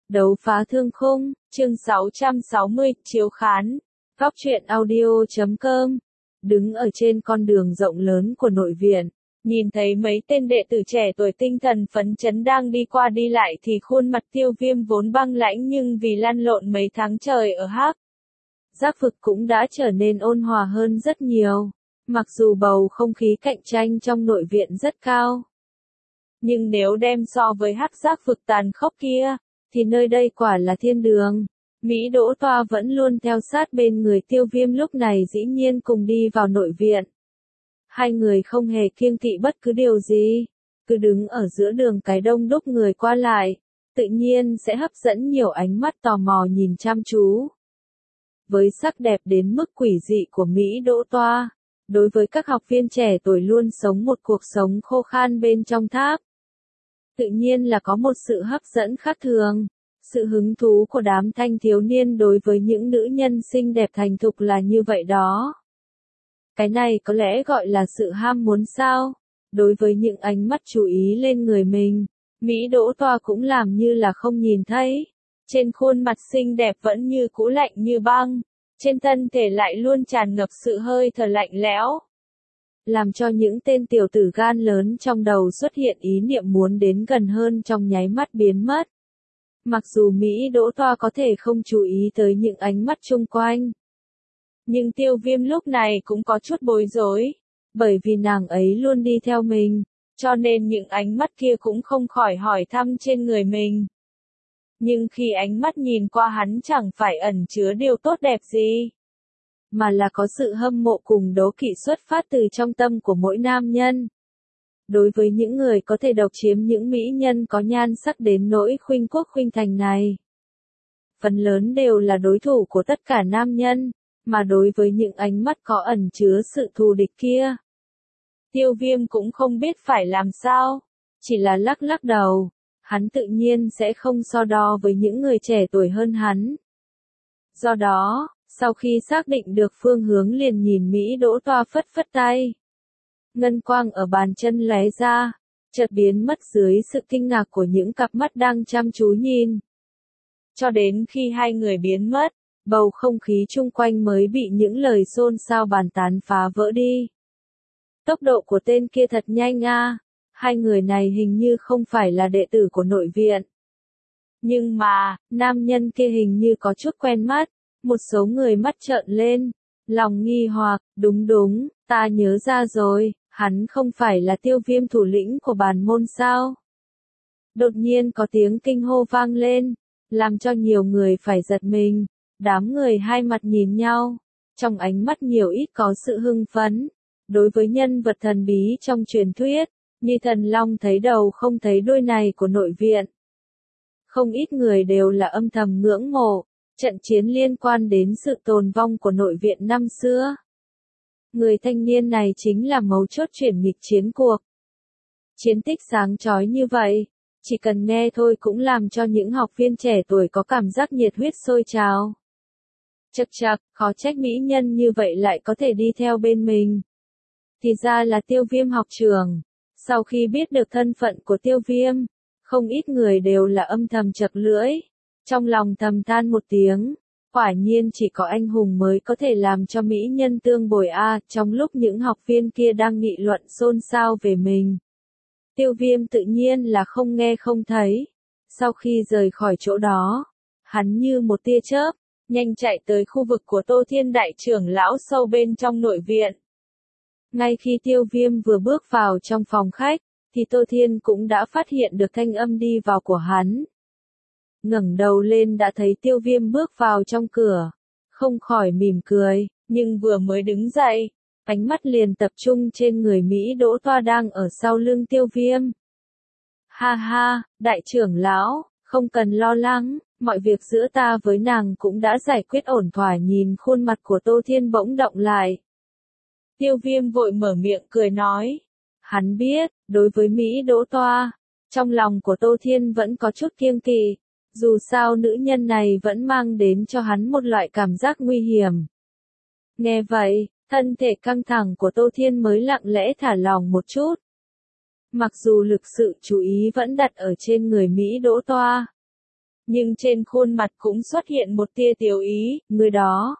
Đấu phá thương khung, chương 660, chiếu khán. Góc truyện audio.com. Đứng ở trên con đường rộng lớn của nội viện, nhìn thấy mấy tên đệ tử trẻ tuổi tinh thần phấn chấn đang đi qua đi lại thì khuôn mặt Tiêu Viêm vốn băng lãnh nhưng vì lăn lộn mấy tháng trời ở Hắc Giác vực cũng đã trở nên ôn hòa hơn rất nhiều. Mặc dù bầu không khí cạnh tranh trong nội viện rất cao, nhưng nếu đem so với Hắc Giác vực tàn khốc kia, thì nơi đây quả là thiên đường. Mỹ Đỗ Toa vẫn luôn theo sát bên người Tiêu Viêm, lúc này dĩ nhiên cùng đi vào nội viện. Hai người không hề kiêng kỵ bất cứ điều gì, cứ đứng ở giữa đường cái đông đúc người qua lại, tự nhiên sẽ hấp dẫn nhiều ánh mắt tò mò nhìn chăm chú. Với sắc đẹp đến mức quỷ dị của Mỹ Đỗ Toa, đối với các học viên trẻ tuổi luôn sống một cuộc sống khô khan bên trong tháp, tự nhiên là có một sự hấp dẫn khác thường. Sự hứng thú của đám thanh thiếu niên đối với những nữ nhân xinh đẹp thành thục là như vậy đó. Cái này có lẽ gọi là sự ham muốn sao? Đối với những ánh mắt chú ý lên người mình, Mỹ Đỗ Toa cũng làm như là không nhìn thấy. Trên khuôn mặt xinh đẹp vẫn như cũ lạnh như băng, trên thân thể lại luôn tràn ngập sự hơi thở lạnh lẽo, làm cho những tên tiểu tử gan lớn trong đầu xuất hiện ý niệm muốn đến gần hơn trong nháy mắt biến mất. Mặc dù Mỹ Đỗ Toa có thể không chú ý tới những ánh mắt chung quanh, nhưng Tiêu Viêm lúc này cũng có chút bối rối, bởi vì nàng ấy luôn đi theo mình, cho nên những ánh mắt kia cũng không khỏi hỏi thăm trên người mình. Nhưng khi ánh mắt nhìn qua hắn chẳng phải ẩn chứa điều tốt đẹp gì, mà là có sự hâm mộ cùng đố kỵ xuất phát từ trong tâm của mỗi nam nhân. Đối với những người có thể độc chiếm những mỹ nhân có nhan sắc đến nỗi khuynh quốc khuynh thành này, phần lớn đều là đối thủ của tất cả nam nhân, mà đối với những ánh mắt có ẩn chứa sự thù địch kia, Tiêu Viêm cũng không biết phải làm sao, chỉ là lắc lắc đầu, hắn tự nhiên sẽ không so đo với những người trẻ tuổi hơn hắn. Do đó, sau khi xác định được phương hướng liền nhìn Mỹ Đỗ Toa phất phất tay. Ngân quang ở bàn chân lóe ra, chợt biến mất dưới sự kinh ngạc của những cặp mắt đang chăm chú nhìn. Cho đến khi hai người biến mất, bầu không khí chung quanh mới bị những lời xôn xao bàn tán phá vỡ đi. Tốc độ của tên kia thật nhanh a, hai người này hình như không phải là đệ tử của nội viện. Nhưng mà, nam nhân kia hình như có chút quen mắt, một số người mắt trợn lên, lòng nghi hoặc, đúng, ta nhớ ra rồi. Hắn không phải là Tiêu Viêm thủ lĩnh của bản môn sao? Đột nhiên có tiếng kinh hô vang lên, làm cho nhiều người phải giật mình. Đám người hai mặt nhìn nhau, trong ánh mắt nhiều ít có sự hưng phấn. Đối với nhân vật thần bí trong truyền thuyết, như thần long thấy đầu không thấy đuôi này của nội viện, không ít người đều là âm thầm ngưỡng mộ. Trận chiến liên quan đến sự tồn vong của nội viện năm xưa. Người thanh niên này chính là mấu chốt chuyển nghịch chiến cuộc. Chiến tích sáng chói như vậy, chỉ cần nghe thôi cũng làm cho những học viên trẻ tuổi có cảm giác nhiệt huyết sôi trào. Chậc, khó trách mỹ nhân như vậy lại có thể đi theo bên mình. Thì ra là Tiêu Viêm học trưởng. Sau khi biết được thân phận của Tiêu Viêm, không ít người đều là âm thầm chật lưỡi, trong lòng thầm than một tiếng. Quả nhiên chỉ có anh hùng mới có thể làm cho mỹ nhân tương bồi a. Trong lúc những học viên kia đang nghị luận xôn xao về mình, Tiêu Viêm tự nhiên là không nghe không thấy. Sau khi rời khỏi chỗ đó, hắn như một tia chớp, nhanh chạy tới khu vực của Tô Thiên đại trưởng lão sâu bên trong nội viện. Ngay khi Tiêu Viêm vừa bước vào trong phòng khách, thì Tô Thiên cũng đã phát hiện được thanh âm đi vào của hắn. Ngẩng đầu lên đã thấy Tiêu Viêm bước vào trong cửa, không khỏi mỉm cười, nhưng vừa mới đứng dậy, ánh mắt liền tập trung trên người Mỹ Đỗ Toa đang ở sau lưng Tiêu Viêm. Ha, đại trưởng lão, không cần lo lắng, mọi việc giữa ta với nàng cũng đã giải quyết ổn thỏa. Nhìn khuôn mặt của Tô Thiên bỗng động lại. Tiêu Viêm vội mở miệng cười nói. Hắn biết, đối với Mỹ Đỗ Toa, trong lòng của Tô Thiên vẫn có chút kiêng kỵ. Dù sao nữ nhân này vẫn mang đến cho hắn một loại cảm giác nguy hiểm. Nghe vậy, thân thể căng thẳng của Tô Thiên mới lặng lẽ thả lỏng một chút. Mặc dù lực sự chú ý vẫn đặt ở trên người Mỹ Đỗ Toa, nhưng trên khuôn mặt cũng xuất hiện một tia tiểu ý, người đó.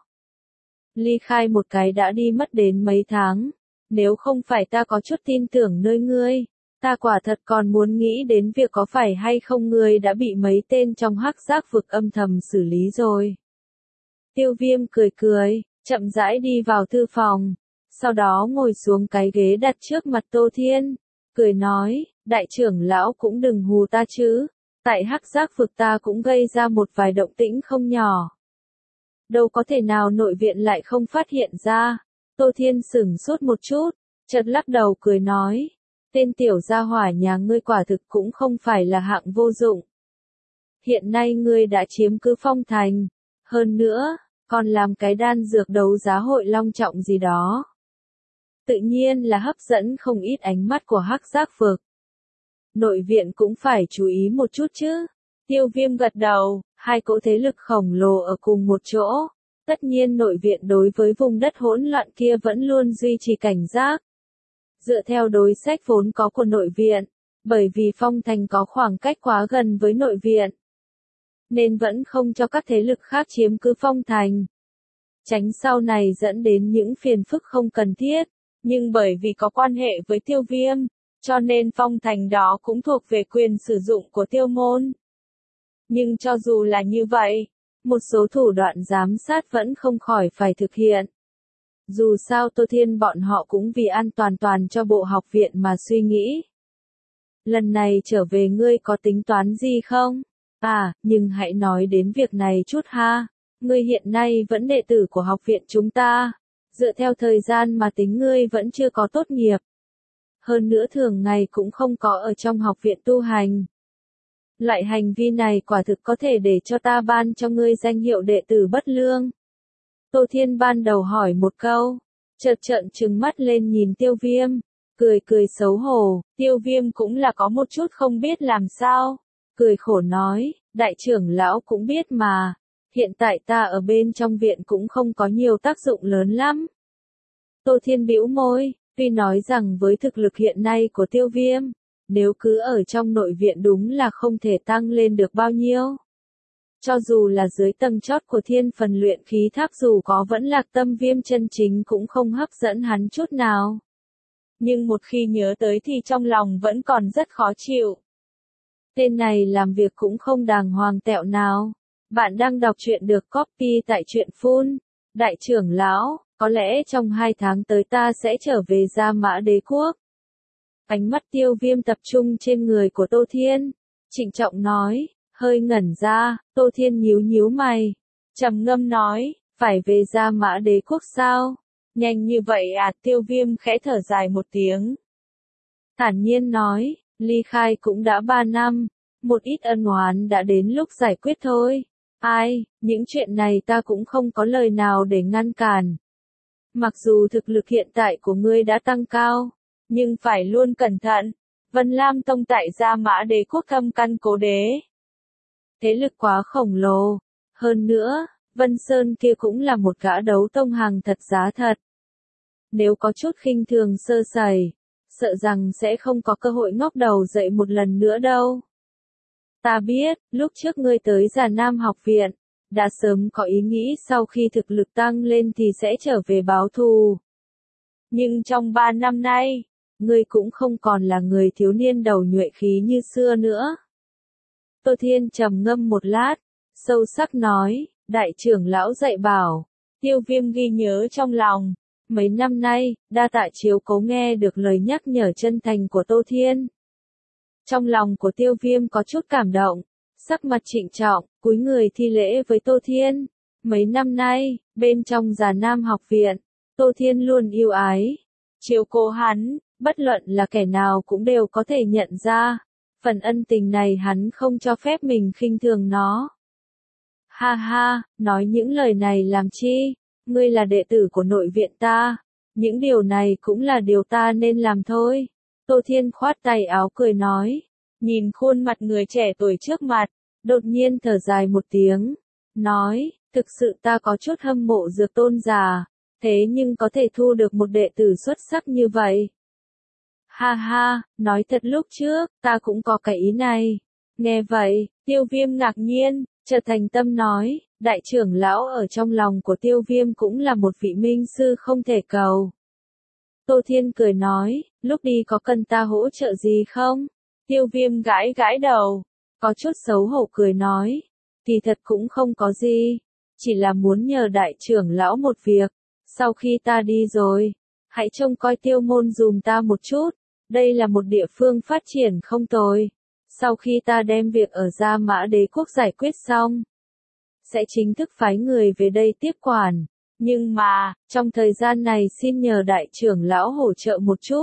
Ly khai một cái đã đi mất đến mấy tháng, nếu không phải ta có chút tin tưởng nơi ngươi, ta quả thật còn muốn nghĩ đến việc có phải hay không ngươi đã bị mấy tên trong hắc giác vực âm thầm xử lý rồi. Tiêu Viêm cười cười, chậm rãi đi vào thư phòng, sau đó ngồi xuống cái ghế đặt trước mặt Tô Thiên, cười nói, đại trưởng lão cũng đừng hù ta chứ, tại hắc giác vực ta cũng gây ra một vài động tĩnh không nhỏ. Đâu có thể nào nội viện lại không phát hiện ra. Tô Thiên sửng sốt một chút, chợt lắc đầu cười nói, tên tiểu gia hỏa nhà ngươi quả thực cũng không phải là hạng vô dụng. Hiện nay ngươi đã chiếm cứ Phong Thành, hơn nữa, còn làm cái đan dược đấu giá hội long trọng gì đó. Tự nhiên là hấp dẫn không ít ánh mắt của hắc giác vực. Nội viện cũng phải chú ý một chút chứ. Tiêu Viêm gật đầu, hai cỗ thế lực khổng lồ ở cùng một chỗ. Tất nhiên nội viện đối với vùng đất hỗn loạn kia vẫn luôn duy trì cảnh giác. Dựa theo đối sách vốn có của nội viện, bởi vì Phong Thành có khoảng cách quá gần với nội viện, nên vẫn không cho các thế lực khác chiếm cứ Phong Thành. Tránh sau này dẫn đến những phiền phức không cần thiết, nhưng bởi vì có quan hệ với Tiêu Viêm, cho nên Phong Thành đó cũng thuộc về quyền sử dụng của Tiêu Môn. Nhưng cho dù là như vậy, một số thủ đoạn giám sát vẫn không khỏi phải thực hiện. Dù sao Tô Thiên bọn họ cũng vì an toàn cho bộ học viện mà suy nghĩ. Lần này trở về ngươi có tính toán gì không? À, nhưng hãy nói đến việc này chút ha. Ngươi hiện nay vẫn đệ tử của học viện chúng ta. Dựa theo thời gian mà tính ngươi vẫn chưa có tốt nghiệp. Hơn nữa thường ngày cũng không có ở trong học viện tu hành. Loại hành vi này quả thực có thể để cho ta ban cho ngươi danh hiệu đệ tử bất lương. Tô Thiên ban đầu hỏi một câu, chợt trợn trừng mắt lên nhìn Tiêu Viêm, cười xấu hổ, Tiêu Viêm cũng là có một chút không biết làm sao, cười khổ nói, đại trưởng lão cũng biết mà, hiện tại ta ở bên trong viện cũng không có nhiều tác dụng lớn lắm. Tô Thiên bĩu môi, tuy nói rằng với thực lực hiện nay của Tiêu Viêm, nếu cứ ở trong nội viện đúng là không thể tăng lên được bao nhiêu. Cho dù là dưới tầng chót của thiên phần luyện khí tháp dù có vẫn lạc tâm viêm chân chính cũng không hấp dẫn hắn chút nào. Nhưng một khi nhớ tới thì trong lòng vẫn còn rất khó chịu. Tên này làm việc cũng không đàng hoàng tẹo nào. Bạn đang đọc truyện được copy tại truyện Phun. Đại trưởng lão, có lẽ trong 2 tháng tới ta sẽ trở về Gia Mã Đế Quốc. Ánh mắt Tiêu Viêm tập trung trên người của Tô Thiên. Trịnh trọng nói, hơi ngẩn ra, Tô Thiên nhíu mày. Trầm ngâm nói, phải về Gia Mã Đế Quốc sao? Nhanh như vậy à? Tiêu Viêm khẽ thở dài một tiếng. Thản nhiên nói, ly khai cũng đã 3 năm, một ít ân oán đã đến lúc giải quyết thôi. Ai, những chuyện này ta cũng không có lời nào để ngăn cản. Mặc dù thực lực hiện tại của ngươi đã tăng cao, nhưng phải luôn cẩn thận. Vân Lam Tông tại Gia Mã Đế Quốc thâm căn cố đế. Thế lực quá khổng lồ. Hơn nữa, Vân Sơn kia cũng là một gã đấu tông hàng thật giá thật. Nếu có chút khinh thường sơ sẩy, sợ rằng sẽ không có cơ hội ngóc đầu dậy một lần nữa đâu. Ta biết, lúc trước ngươi tới Già Nam học viện, đã sớm có ý nghĩ sau khi thực lực tăng lên thì sẽ trở về báo thù. Nhưng trong 3 năm nay, ngươi cũng không còn là người thiếu niên đầu nhuệ khí như xưa nữa. Tô Thiên trầm ngâm một lát, sâu sắc nói, đại trưởng lão dạy bảo, Tiêu Viêm ghi nhớ trong lòng. Mấy năm nay, đa tạ chiếu cố nghe được lời nhắc nhở chân thành của Tô Thiên. Trong lòng của Tiêu Viêm có chút cảm động, sắc mặt trịnh trọng, cúi người thi lễ với Tô Thiên. Mấy năm nay, bên trong Già Nam học viện, Tô Thiên luôn yêu ái, chiếu cố hắn, bất luận là kẻ nào cũng đều có thể nhận ra. Phần ân tình này hắn không cho phép mình khinh thường nó. Ha ha, nói những lời này làm chi? Ngươi là đệ tử của nội viện ta, những điều này cũng là điều ta nên làm thôi. Tô Thiên khoát tay áo cười nói, nhìn khuôn mặt người trẻ tuổi trước mặt, đột nhiên thở dài một tiếng, nói, thực sự ta có chút hâm mộ Dược Tôn già, thế nhưng có thể thu được một đệ tử xuất sắc như vậy. Ha ha, nói thật lúc trước, ta cũng có cái ý này. Nghe vậy, Tiêu Viêm ngạc nhiên, chợt thành tâm nói, đại trưởng lão ở trong lòng của Tiêu Viêm cũng là một vị minh sư không thể cầu. Tô Thiên cười nói, lúc đi có cần ta hỗ trợ gì không? Tiêu Viêm gãi gãi đầu, có chút xấu hổ cười nói, thì thật cũng không có gì, chỉ là muốn nhờ đại trưởng lão một việc, sau khi ta đi rồi, hãy trông coi Tiêu môn dùm ta một chút, đây là một địa phương phát triển không tồi. Sau khi ta đem việc ở Gia Mã Đế quốc giải quyết xong, sẽ chính thức phái người về đây tiếp quản. Nhưng mà, trong thời gian này xin nhờ đại trưởng lão hỗ trợ một chút.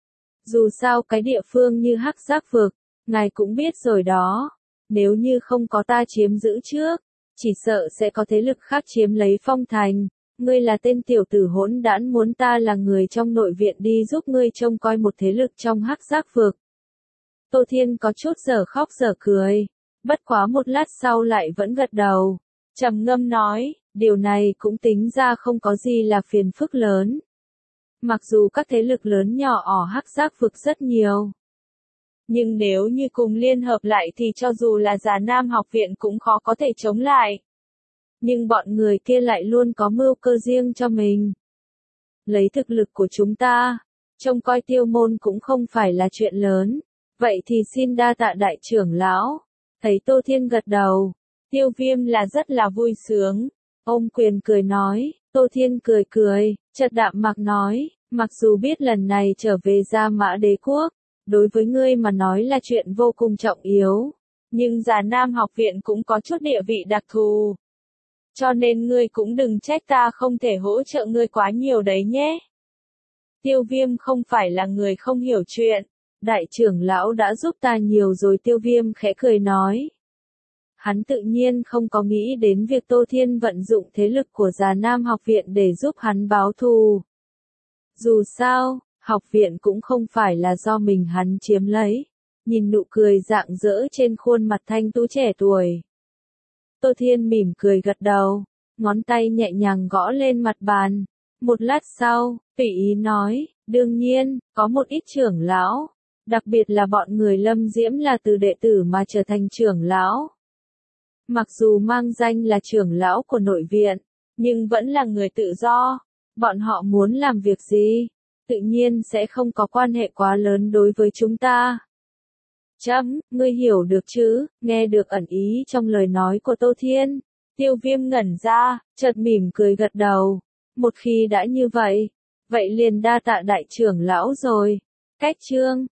Dù sao cái địa phương như Hắc Giác Vực, ngài cũng biết rồi đó. Nếu như không có ta chiếm giữ trước, chỉ sợ sẽ có thế lực khác chiếm lấy Phong Thành. Ngươi là tên tiểu tử hỗn đản muốn ta là người trong nội viện đi giúp ngươi trông coi một thế lực trong Hắc Giác Vực. Tô Thiên có chút dở khóc dở cười, bất quá một lát sau lại vẫn gật đầu, trầm ngâm nói, điều này cũng tính ra không có gì là phiền phức lớn. Mặc dù các thế lực lớn nhỏ ở Hắc Giác Vực rất nhiều, nhưng nếu như cùng liên hợp lại thì cho dù là Già Nam học viện cũng khó có thể chống lại. Nhưng bọn người kia lại luôn có mưu cơ riêng cho mình. Lấy thực lực của chúng ta, trông coi Tiêu môn cũng không phải là chuyện lớn. Vậy thì xin đa tạ đại trưởng lão. Thấy Tô Thiên gật đầu, Tiêu Viêm là rất là vui sướng. Ôm quyền cười nói, Tô Thiên cười cười, chợt đạm mạc nói, mặc dù biết lần này trở về Gia Mã Đế quốc, đối với ngươi mà nói là chuyện vô cùng trọng yếu, nhưng Già Nam học viện cũng có chút địa vị đặc thù. Cho nên ngươi cũng đừng trách ta không thể hỗ trợ ngươi quá nhiều đấy nhé. Tiêu Viêm không phải là người không hiểu chuyện. Đại trưởng lão đã giúp ta nhiều rồi. Tiêu Viêm khẽ cười nói. Hắn tự nhiên không có nghĩ đến việc Tô Thiên vận dụng thế lực của Già Nam học viện để giúp hắn báo thù. Dù sao, học viện cũng không phải là do mình hắn chiếm lấy. Nhìn nụ cười rạng rỡ trên khuôn mặt thanh tú trẻ tuổi. Tô Thiên mỉm cười gật đầu, ngón tay nhẹ nhàng gõ lên mặt bàn. Một lát sau, tùy ý nói, đương nhiên, có một ít trưởng lão. Đặc biệt là bọn người Lâm Diễm là từ đệ tử mà trở thành trưởng lão. Mặc dù mang danh là trưởng lão của nội viện, nhưng vẫn là người tự do. Bọn họ muốn làm việc gì, tự nhiên sẽ không có quan hệ quá lớn đối với chúng ta. Ngươi hiểu được chứ? Nghe được ẩn ý trong lời nói của Tô Thiên. Tiêu Viêm ngẩn ra, chợt mỉm cười gật đầu. Một khi đã như vậy, vậy liền đa tạ đại trưởng lão rồi. Cách chương